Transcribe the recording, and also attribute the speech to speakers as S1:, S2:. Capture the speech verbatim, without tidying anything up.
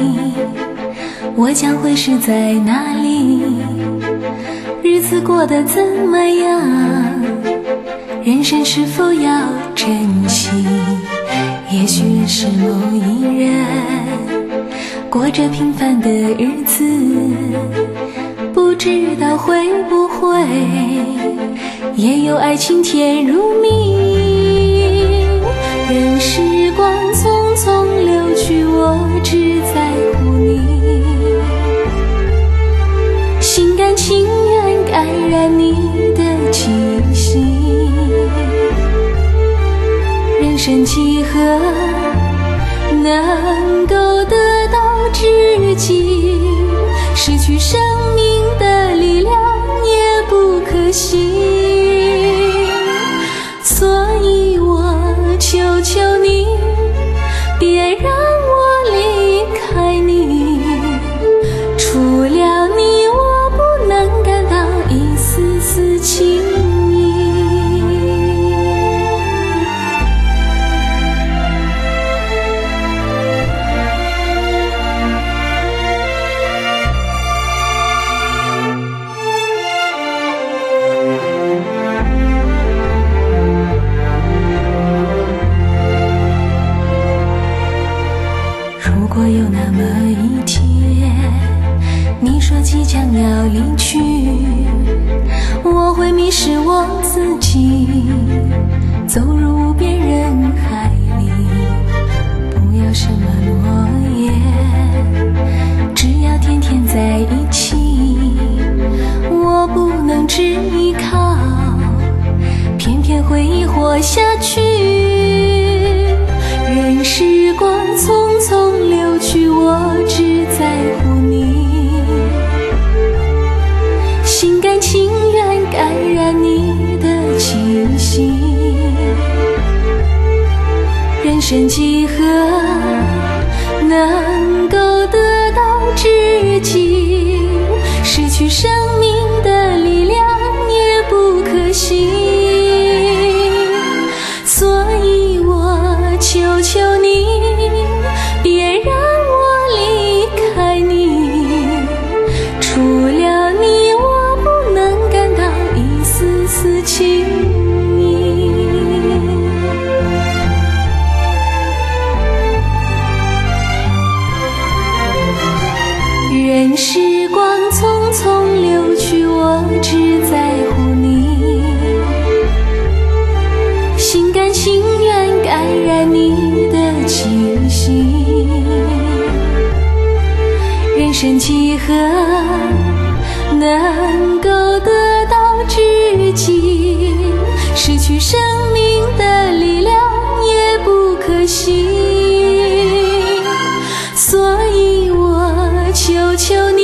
S1: 我将会是在哪里？日子过得怎么样？人生是否要珍惜？也许认识某一人，过着平凡的日子，不知道会不会也有爱情甜如蜜。任时光匆匆流去，我只在乎你，心甘情愿感染你的气息。人生几何能够得到知己？失去生命的力量也不可惜。所以我求求你，别让我离开你，除了你我不能感到一丝丝情意。如果有那么一天，你说即将要离去，我会迷失我自己，走入无边人海里。不要什么诺言，只要天天在一起。我不能只依靠，偏偏回忆活下去。任时光匆匆流去，我只在乎你，心甘情愿感染你的气息。人生几何能够得到知己？失去生命的力量也不可惜。所以我求求你，别让我离开你，除了你我不能感到一丝丝情意。任时光匆匆流去，我只在乎你，心甘情愿感染你的气息。人生几何能够得到知己？失去生命的力量也不可惜。所以我求求你，